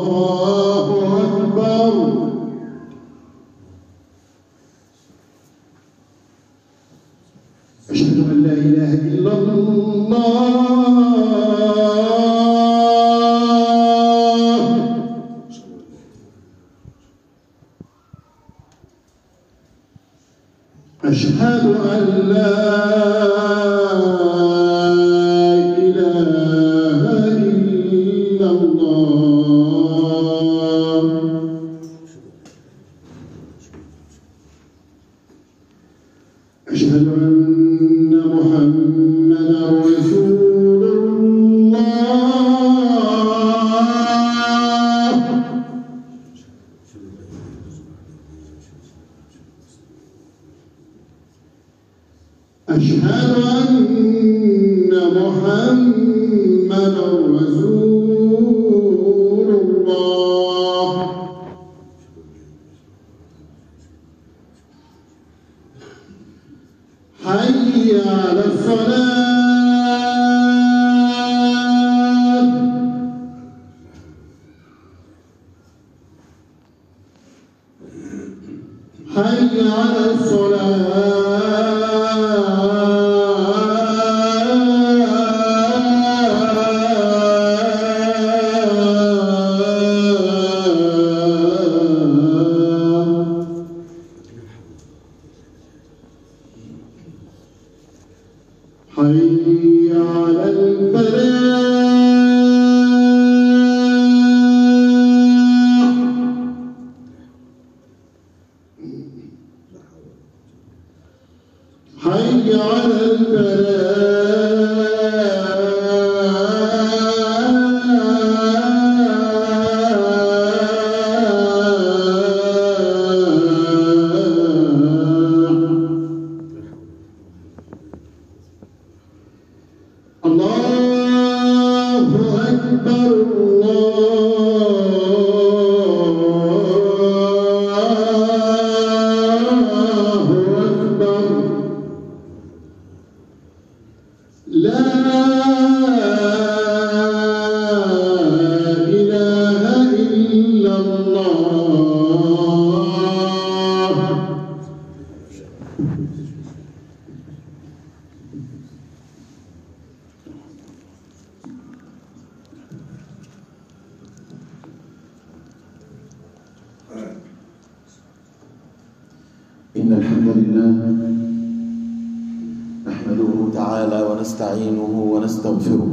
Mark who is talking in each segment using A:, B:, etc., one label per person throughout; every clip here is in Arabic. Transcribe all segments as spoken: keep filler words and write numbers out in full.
A: أشهد أن لا إله إلا الله. أشهد أن محمدا رسول الله. أشهد أن محمدا رسول الله. حي على الصلاة. حي على الصلاة. حي على الفلاح. حي على الله أكبر. الله أكبر. لا إله إلا الله.
B: إن الحمد لله نحمده تعالى ونستعينه ونستغفره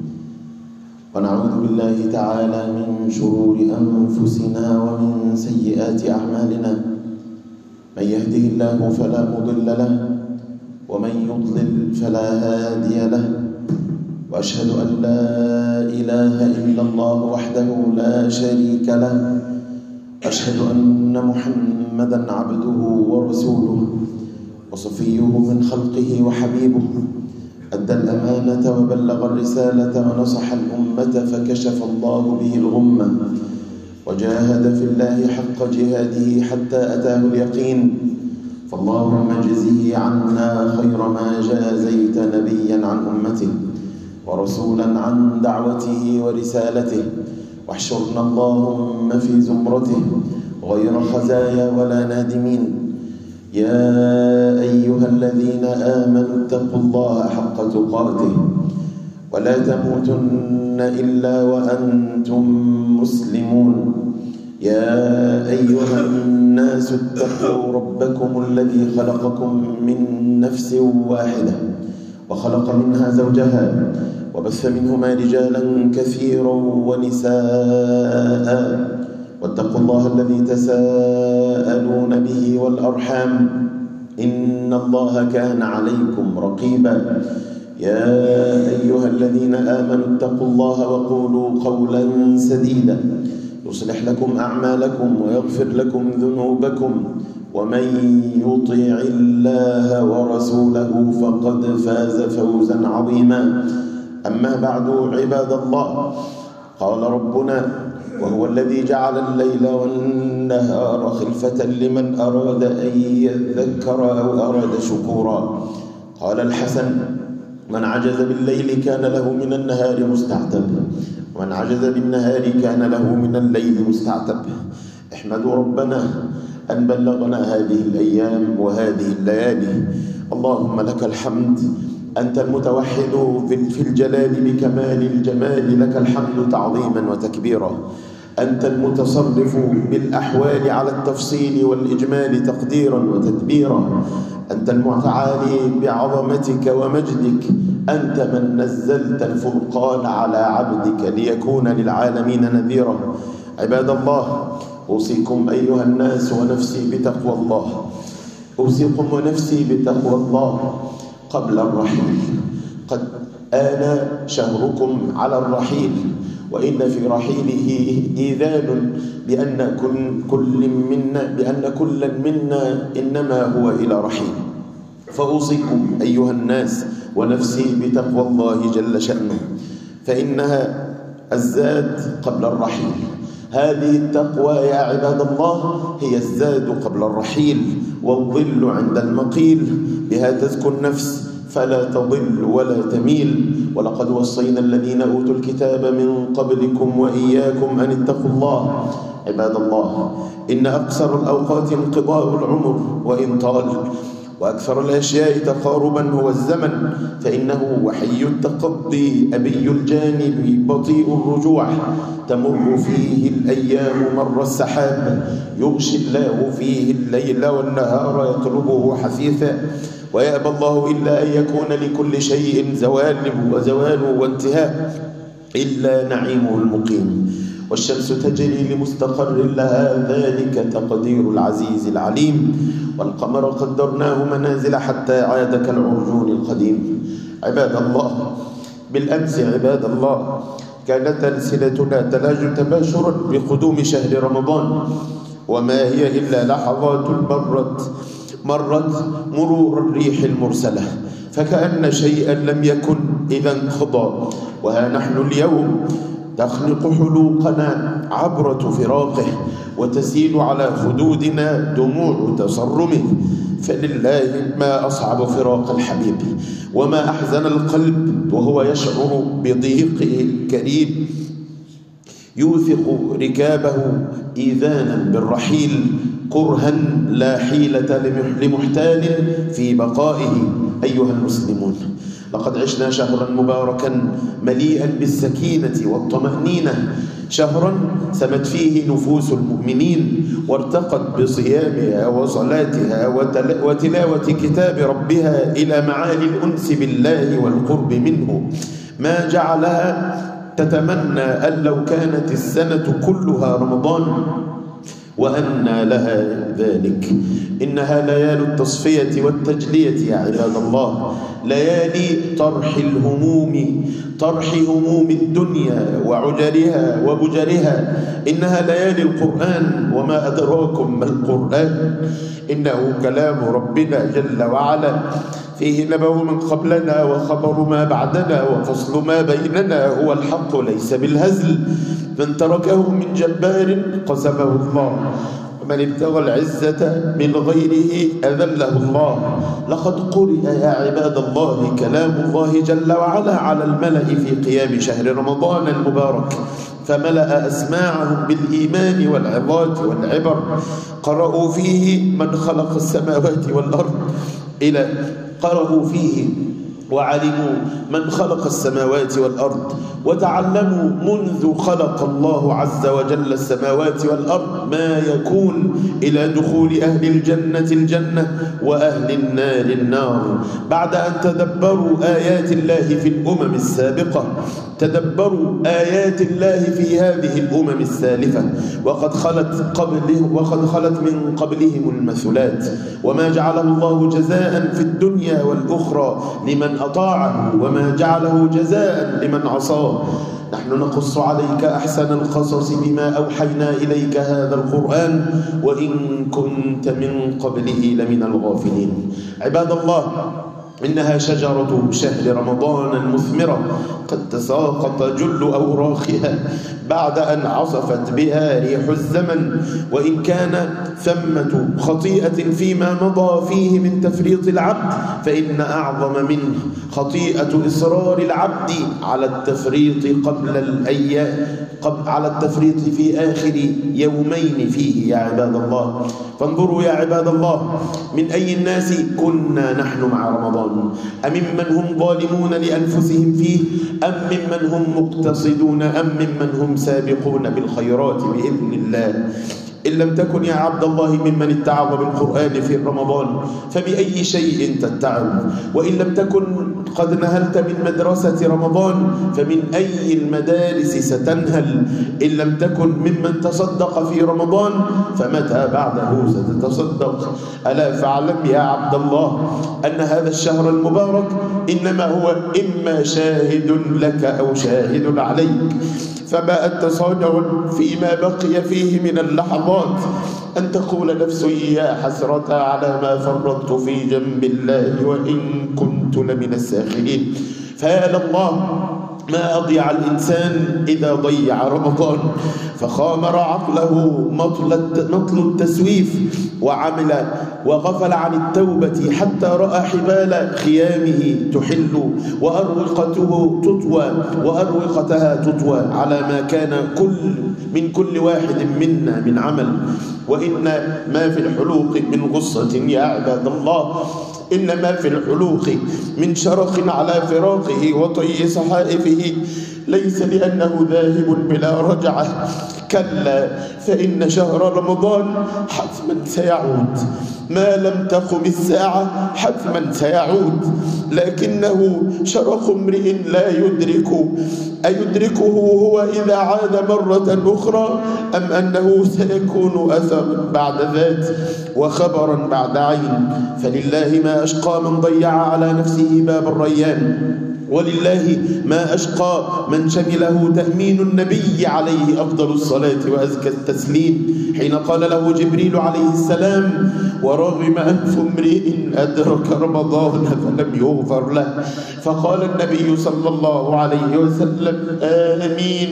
B: ونعوذ بالله تعالى من شرور أنفسنا ومن سيئات أعمالنا. من يهده الله فلا مضل له ومن يضلل فلا هادي له. وأشهد أن لا إله إلا الله وحده لا شريك له. أشهد أن محمدًا عبده ورسوله وصفيه من خلقه وحبيبه. أدى الأمانة وبلغ الرسالة ونصح الأمة فكشف الله به الغمة وجاهد في الله حق جهاده حتى أتاه اليقين. فاللهم اجزه عنا خير ما جازيت نبيا عن أمته ورسولا عن دعوته ورسالته. واحشرنا اللهم في زمرته غير خزايا ولا نادمين. يا أيها الذين آمنوا اتقوا الله حق تقاته ولا تموتن إلا وأنتم مسلمون. يا أيها الناس اتقوا ربكم الذي خلقكم من نفس واحدة وخلق منها زوجها وبث منهما رجالا كثيرا ونساء. واتقوا الله الذي تساءلون به والأرحام إن الله كان عليكم رقيبا. يا أيها الذين آمنوا اتقوا الله وقولوا قولا سديدا يصلح لكم أعمالكم ويغفر لكم ذنوبكم. ومن يطع الله ورسوله فقد فاز فوزا عظيما. أما بعد عباد الله، قال ربنا: وهو الذي جعل الليل والنهار خلفة لمن أراد أن يذكر أو أراد شكورا. قال الحسن: من عجز بالليل كان له من النهار مستعتب. ومن عجز بالنهار كان له من الليل مستعتب. احمدوا ربنا أن بلغنا هذه الأيام وهذه الليالي. اللهم لك الحمد، أنت المتوحد في الجلال بكمال الجمال، لك الحمد تعظيما وتكبيرا. أنت المتصرف بالأحوال على التفصيل والإجمال تقديرا وتدبيرا. أنت المتعالي بعظمتك ومجدك. أنت من نزلت الفرقان على عبدك ليكون للعالمين نذيرا. عباد الله، أوصيكم أيها الناس ونفسي بتقوى الله. أوصيكم ونفسي بتقوى الله قبل الرحيل. قد آن شهركم على الرحيل، وإن في رحيله إيذان بأن كل منا بأن كل منا إنما هو إلى رحيل. فأوصيكم أيها الناس ونفسي بتقوى الله جل شأنه، فإنها الزاد قبل الرحيل. هذه التقوى يا عباد الله هي الزاد قبل الرحيل والظل عند المقيل. بها تزكو النفس فلا تضل ولا تميل. ولقد وصينا الذين أوتوا الكتاب من قبلكم وإياكم أن اتقوا الله. عباد الله، إن أقصر الأوقات انقضاء العمر وإن طال، وأكثر الأشياء تقاربا هو الزمن، فإنه وحي التقضي أبي الجانب بطيء الرجوع. تمر فيه الأيام مر السحاب، يغشي الله فيه الليل والنهار يطلبه حثيثا، ويأبى الله إلا أن يكون لكل شيء زوال وزوال وانتهاء إلا نعيمه المقيم. والشمس تجري لمستقر لها، ذلك تقدير العزيز العليم. والقمر قدرناه منازل حتى عاد كالعرجون القديم. عباد الله، بالأمس عباد الله كانت ألسنتنا تلاج تباشرا بقدوم شهر رمضان، وما هي إلا لحظات مرت مرت مرور الريح المرسلة، فكأن شيئا لم يكن إذا انقضى. وها نحن اليوم تخنق حلوقنا عبرة فراقه، وتسيل على خدودنا دموع تصرمه. فلله ما أصعب فراق الحبيب، وما أحزن القلب وهو يشعر بضيقه الكريم، يوثق ركابه إيذانا بالرحيل كرها لا حيلة لمحتال في بقائه. أيها المسلمون، لقد عشنا شهرا مباركا مليئا بالسكينة والطمأنينة، شهرا سمت فيه نفوس المؤمنين وارتقت بصيامها وصلاتها وتلاوة كتاب ربها إلى معالي الأنس بالله والقرب منه، ما جعلها تتمنى أن لو كانت السنة كلها رمضان، وأنى لها ذلك. إنها ليالي التصفية والتجلية يا عباد الله، ليالي طرح الهموم، طرح هموم الدنيا وعجرها وبجرها. إنها ليالي القرآن، وما أدراكم ما القرآن، إنه كلام ربنا جل وعلا، فيه نبأ من قبلنا وخبر ما بعدنا وفصل ما بيننا، هو الحق ليس بالهزل. من تركه من جبار قسمه الله، ومن ابتغى العزة من غيره أذله الله. لقد قرئ يا عباد الله كلام الله جل وعلا على الملأ في قيام شهر رمضان المبارك، فملأ أسماعهم بالإيمان والعظات والعبر. قرأوا فيه من خلق السماوات والأرض إلى قرأوا فيه وعلموا من خلق السماوات والأرض، وتعلموا منذ خلق الله عز وجل السماوات والأرض ما يكون إلى دخول أهل الجنة الجنة وأهل النار النار. بعد أن تدبروا آيات الله في الأمم السابقة، تدبروا آيات الله في هذه الأمم السالفة، وقد خلت قبله وقد خلت من قبلهم المثلات، وما جعله الله جزاء في الدنيا والأخرى لمن أطاعه، وما جعله جزاء لمن عصاه. نحن نقص عليك أحسن القصص بما أوحينا إليك هذا القرآن، وإن كنت من قبله لمن الغافلين. عباد الله، إنها شجرة شهر رمضان المثمرة قد تساقط جل أوراقها بعد أن عصفت بها ريح الزمن، وإن كان ثمة خطيئة فيما مضى فيه من تفريط العبد، فإن أعظم منه خطيئة إصرار العبد على التفريط قبل الأيام قبل على التفريط في آخر يومين فيه يا عباد الله. فانظروا يا عباد الله، من أي الناس كنا نحن مع رمضان؟ أممن هم ظالمون لأنفسهم فيه، أم ممن هم مقتصدون، أم ممن هم سابقون بالخيرات بإذن الله؟ إن لم تكن يا عبد الله ممن اتعظ بالقرآن في رمضان فبأي شيء تتعظ؟ وإن لم تكن قد نهلت من مدرسة رمضان فمن أي المدارس ستنهل؟ إن لم تكن ممن تصدق في رمضان فمتى بعده ستتصدق؟ ألا فاعلم يا عبد الله أن هذا الشهر المبارك إنما هو إما شاهد لك أو شاهد عليك، فما أنت صانع فيما بقي فيه من اللحظات أن تقول نفسي يا حسرة على ما فرطت في جنب الله وإن كنت لمن الساخرين. فيا لله ما أضيع الإنسان إذا ضيع رمضان، فخامر عقله مطل التسويف وعمل وغفل عن التوبة حتى رأى حبال خيامه تحل وأروقته تطوى وأروقتها تطوى على ما كان كل من كل واحد منا من عمل. وإن ما في الحلوق من غصة يا عباد الله، إن ما في الحلوق من شرخ على فراقه وطي صحائفه ليس لأنه ذاهب بلا رجعة، كلا، فإن شهر رمضان حتما سيعود، ما لم تقم الساعة حتما سيعود، لكنه شرخ امرئ لا يدرك أيدركه هو إذا عاد مرة أخرى أم أنه سيكون أثر بعد ذات وخبرا بعد عين. فلله ما أشقى من ضيع على نفسه باب الريان، ولله ما أشقى من شمله تأمين النبي عليه أفضل الصلاة وأزكى التسليم حين قال له جبريل عليه السلام: ورغم أنف امرئ أدرك رمضان فلم يغفر له، فقال النبي صلى الله عليه وسلم: آمين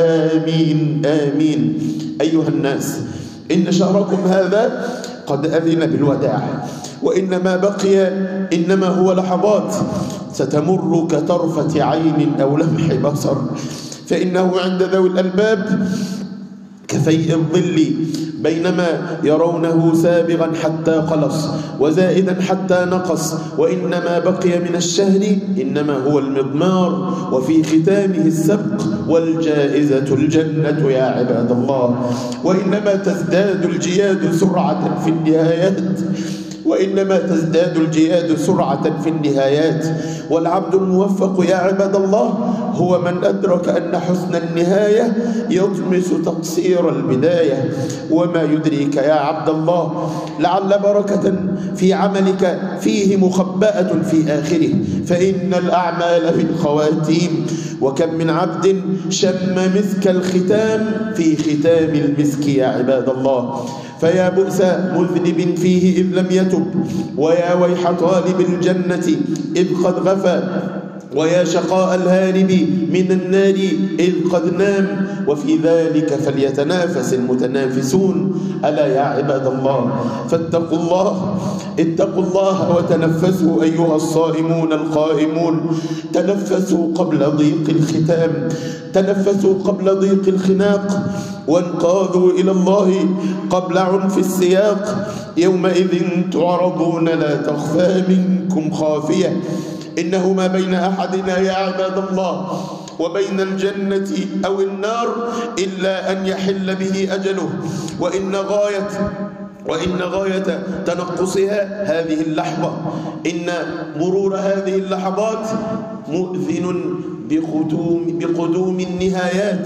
B: آمين آمين. أيها الناس، إن شهركم هذا قد أذن بالوداع، وإنما بقي إنما هو لحظات ستمر كطرفة عين أو لمح بصر، فإنه عند ذوي الألباب كفيء الظل، بينما يرونه سابغا حتى قلص وزائدا حتى نقص، وإنما بقي من الشهر إنما هو المضمار، وفي ختامه السبق والجائزة الجنة يا عباد الله. وإنما تزداد الجياد سرعة في النهايات وإنما تزداد الجياد سرعة في النهايات، والعبد الموفق يا عباد الله هو من أدرك أن حسن النهاية يطمس تقصير البداية. وما يدريك يا عبد الله لعل بركة في عملك فيه مخبأة في آخره، فإن الأعمال في الخواتيم، وكم من عبد شم مسك الختام في ختام المسك يا عباد الله. فيا بؤس مذنب فيه إذ لم يتب، ويا ويح طالب الجنة إذ قد غفى، ويا شقاء الهارب من النار إذ قد نام، وفي ذلك فليتنافس المتنافسون. ألا يا عباد الله فاتقوا الله، اتقوا الله وتنفسوا أيها الصائمون القائمون، تنفسوا قبل ضيق الختام، تنفسوا قبل ضيق الخناق، وانقادوا إلى الله قبل عنف السياق. يومئذ تعرضون لا تخفى منكم خافية. إنه ما بين أحدنا يا عباد الله وبين الجنة أو النار إلا أن يحل به أجله، وإن غاية وإن غاية تنقصها هذه اللحظة، إن مرور هذه اللحظات مؤذن بقدوم, بقدوم النهايات.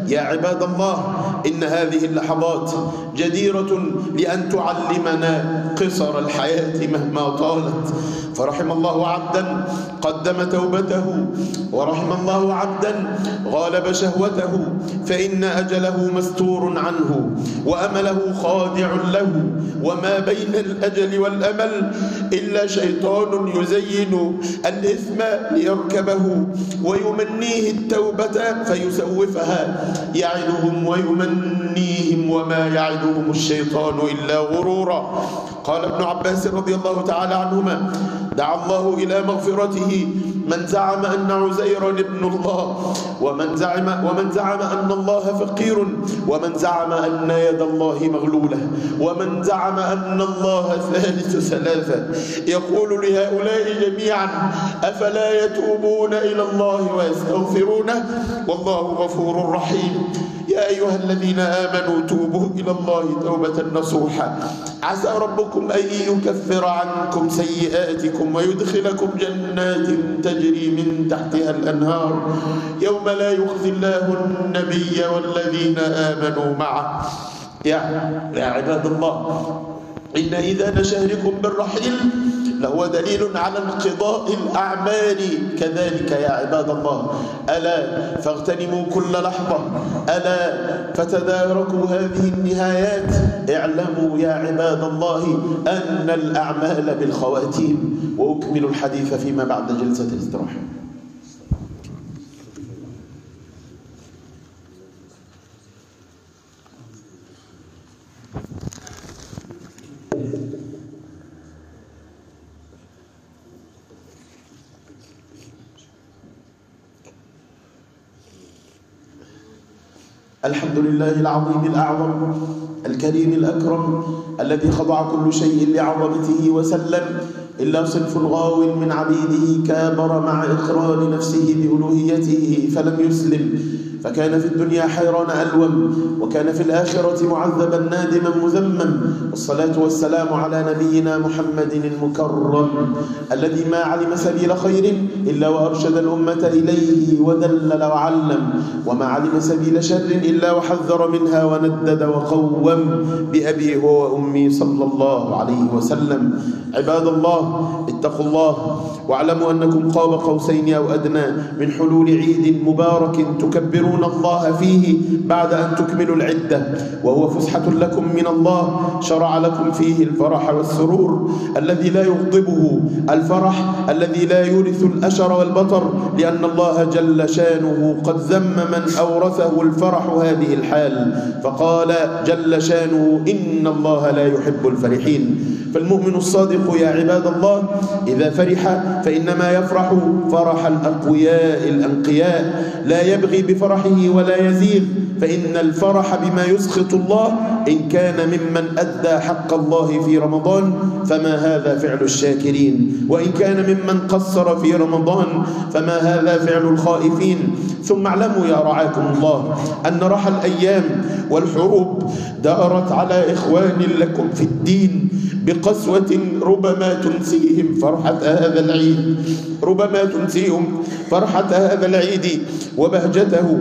B: يا عباد الله، إن هذه اللحظات جديرة لأن تعلمنا قصر الحياة مهما طالت. فرحم الله عبدا قدم توبته، ورحم الله عبدا غالب شهوته، فإن أجله مستور عنه وأمله خادع له، وما بين الأجل والأمل إلا شيطان يزين الإثم ليركبه ويمنيه التوبة فيسوفها، يعدهم ويمنيهم وما يعدهم الشيطان إلا غرورا. قال ابن عباس رضي الله تعالى عنهما: دعا الله إلى مغفرته من زعم أن عزيرا ابن الله، ومن زعم ومن زعم أن الله فقير، ومن زعم أن يد الله مغلولة، ومن زعم أن الله ثالث ثلاثة. يقول لهؤلاء جميعا: أفلا يتوبون إلى الله ويستغفرونه والله غفور رحيم. يا أيها الذين آمنوا توبوا إلى الله توبة نصوحا، عسى ربكم أن يكفر عنكم سيئاتكم ويدخلكم جنات تجري من تحتها الأنهار يوم لا يخزي الله النبي والذين آمنوا معه. يا, يا عباد الله، إن إذان شهركم بالرحيل لهو دليل على انقضاء الأعمال كذلك يا عباد الله. ألا فاغتنموا كل لحظة، ألا فتداركوا هذه النهايات. اعلموا يا عباد الله أن الأعمال بالخواتيم. وأكمل الحديث فيما بعد جلسة الاستراحة. الحمد لله العظيم الأعظم الكريم الأكرم الذي خضع كل شيء لعظمته وسلم، إلا صنف غاو من عبيده كابر مع إقرار نفسه بألوهيته فلم يسلم، فكان في الدنيا حيران ألوم، وكان في الآخرة معذبا نادما مذمم. والصلاة والسلام على نبينا محمد المكرم الذي ما علم سبيل خير إلا وأرشد الأمة إليه ودلل وعلم، وما علم سبيل شر إلا وحذر منها وندد وقوم بأبي هو وأمي صلى الله عليه وسلم. عباد الله، اتقوا الله واعلموا أنكم قاب قوسين أو أدنى من حلول عيد مبارك تكبرون الله فيه بعد أن تكملوا العدة، وهو فسحة لكم من الله شرع لكم فيه الفرح والسرور الذي لا يغضبه، الفرح الذي لا يورث الأشر والبطر، لأن الله جل شانه قد ذم من أورثه الفرح هذه الحال، فقال جل شانه: إن الله لا يحب الفرحين. فالمؤمن الصادق يا عباد الله إذا فرح فإنما يفرح فرح الأقوياء الأنقياء، لا يبغي بفرحه ولا يزيغ، فإن الفرح بما يسخط الله إن كان ممن أدى حق الله في رمضان فما هذا فعل الشاكرين، وإن كان ممن قصر في رمضان فما هذا فعل الخائفين. ثم اعلموا يا رعاكم الله أن رحى الأيام والحروب دارت على إخوان لكم في الدين بقسوة ربما تنسيهم فرحة هذا العيد، ربما تنسيهم فرحة هذا العيد وبهجته،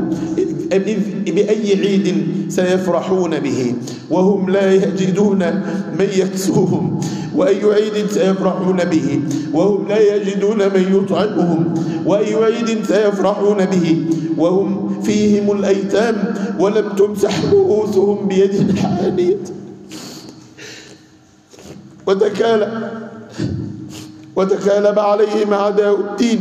B: بأي عيد سيفرحون به وهم لا يجدون من يكسوهم، وأي عيد سيفرحون به وهم لا يجدون من يطعمهم، وأي عيد سيفرحون به وهم فيهم الأيتام ولم تمسح رؤوسهم بيد حانية. وتكالب وتكالب عليهم أعداء الدين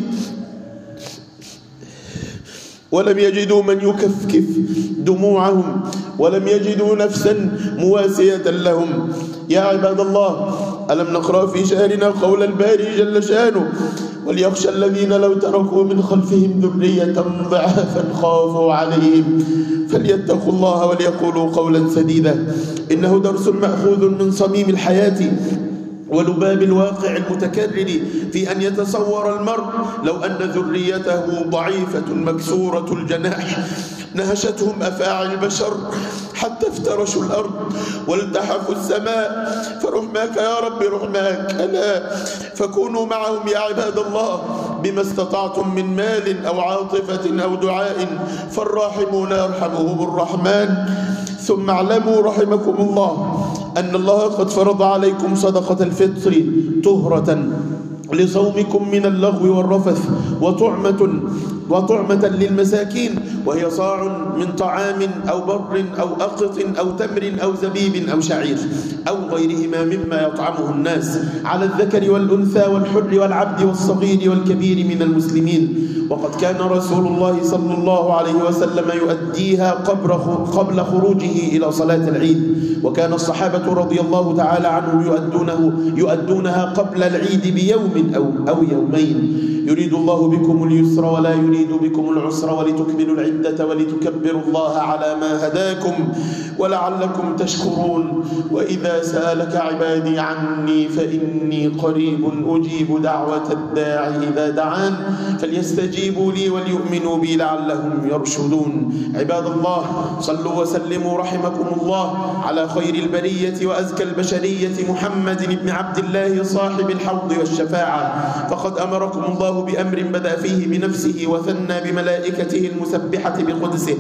B: ولم يجدوا من يكفكف دموعهم، ولم يجدوا نفسا مواسية لهم. يا عباد الله، ألم نقرأ في شهرنا قول الباري جل شانه: وليخشى الذين لو تركوا من خلفهم ذرية ضعافا خافوا عليهم فليتقوا الله وليقولوا قولا سديدا. إنه درس مأخوذ من صميم الحياة ولباب الواقع المتكرر في أن يتصور المرء لو أن ذريته ضعيفة مكسورة الجناح نهشتهم أفاعي البشر حتى افترشوا الأرض والتحفوا السماء، فرحماك يا رب رحماك، ألا فكونوا معهم يا عباد الله بما استطعتم من مال أو عاطفة أو دعاء، فالراحمون يرحمهم الرحمن. ثم اعلموا رحمكم الله أن الله قد فرض عليكم صدقة الفطر طهرة لصومكم من اللغو والرفث، وطعمة وطعمة للمساكين، وهي صاع من طعام أو بر أو أقط أو تمر أو زبيب أو شعير أو غيرهما مما يطعمه الناس، على الذكر والأنثى والحر والعبد والصغير والكبير من المسلمين. وقد كان رسول الله صلى الله عليه وسلم يؤديها قبل خروجه إلى صلاة العيد، وكان الصحابة رضي الله تعالى عنهم يؤدونه يؤدونها قبل العيد بيوم أو أو يومين. يريد الله بكم اليسر ولا يريد بكم العسر، ولتكملوا العدة ولتكبروا الله على ما هداكم ولعلكم تشكرون. وإذا سألك عبادي عني فإني قريب أجيب دعوة الداعي إذا دعان، فليستجيبوا لي وليؤمنوا بي لعلهم يرشدون. عباد الله، صلوا وسلموا رحمكم الله على خير البرية وأزكى البشرية محمد بن عبد الله صاحب الحوض والشفاعة، فقد أمركم الله بأمر بدأ فيه بنفسه وثنى بملائكته المسبحة بقدسه،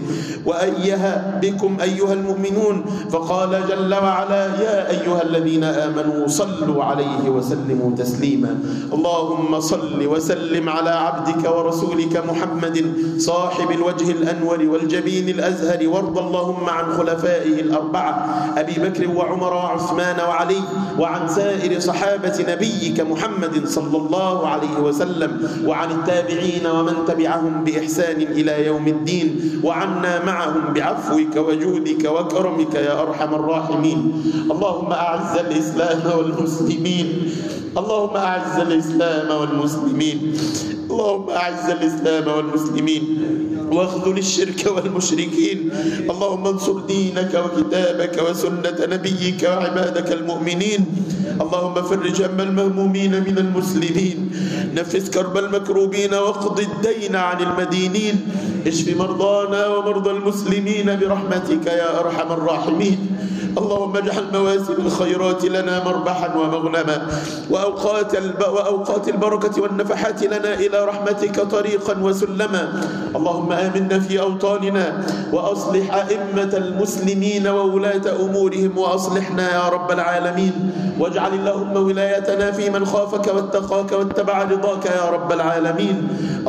B: وأيها بكم أيها المؤمنون، فقال جل وعلا: يا أيها الذين آمنوا صلوا عليه وسلموا تسليما. اللهم صل وسلم على عبدك ورسولك محمد صاحب الوجه الأنور والجبين الأزهر، وارض اللهم عن خلفائه الأربعة أبي بكر وعمر وعثمان وعلي، وعن سائر صحابة نبيك محمد صلى الله عليه وسلم، وعن التابعين ومن تبعهم بإحسان إلى يوم الدين، وعنا معهم بعفوك وجودك وكرمك يا أرحم الراحمين. اللهم أعز الإسلام والمسلمين، اللهم أعز الإسلام والمسلمين، اللهم أعز الإسلام والمسلمين، واخذل الشرك والمشركين. اللهم انصر دينك وكتابك وسنة نبيك وعبادك المؤمنين. اللهم فرج هم المهمومين من المسلمين، نفس كرب المكروبين، واقض الدين عن المدينين، اشف مرضانا ومرضى المسلمين برحمتك يا أرحم الراحمين. اللهم اجعل مواسم الخيرات لنا مربحا ومغنما، وأوقات, الب... وأوقات البركة والنفحات لنا إلى رحمتك طريقا وسلما. اللهم آمنا في أوطاننا، وأصلح أئمة المسلمين وولاة أمورهم، وأصلحنا يا رب العالمين. واجعل اللهم ولايتنا في من خافك واتقاك واتبع رضاك يا رب العالمين.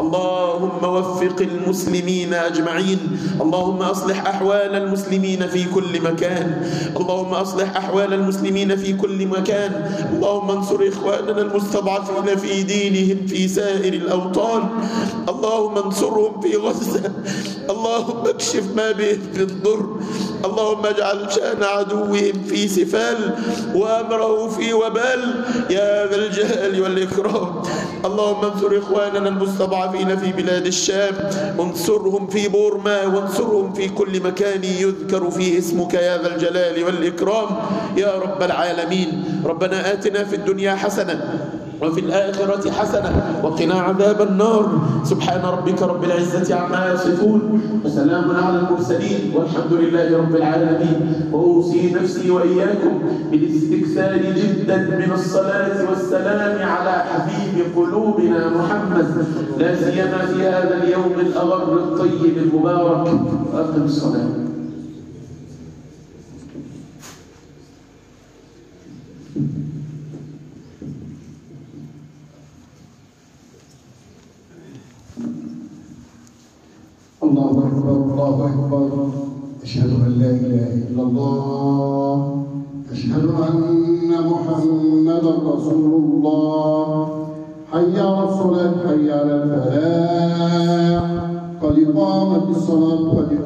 B: اللهم وفق المسلمين أجمعين. اللهم أصلح أحوال المسلمين في كل مكان، اللهم أصلح أحوال المسلمين في كل مكان. اللهم انصر إخواننا المستضعفين في دينهم في سائر الأوطان، اللهم انصرهم في غزة، اللهم اكشف ما بهم من ضر، اللهم اجعل شأن عدوهم في سفال وأمره في وبال يا ذا الجلال والإكرام. اللهم انصر إخواننا المستضعفين في بلاد الشام، انصرهم في بورما، وانصرهم في كل مكان يذكر فيه اسمك يا ذا الجلال والإكرام يا رب العالمين. ربنا آتنا في الدنيا حسنة وفي الآخرة حسنة وقنا عذاب النار. سبحان ربك رب العزة عما يصفون، وسلام على المرسلين، والحمد لله رب العالمين. وأوصي نفسي وإياكم بالاستكثار جدا من الصلاة والسلام على حبيب قلوبنا محمد، لا سيما في هذا اليوم الأغر الطيب المبارك. وأقم الصلاة.
A: الله أكبر، الله أكبر. أشهد أن لا إله إلا الله، أشهد أن محمدا رسول الله. حي على الصلاة، حي على الفلاح، قد قامت الصلاة.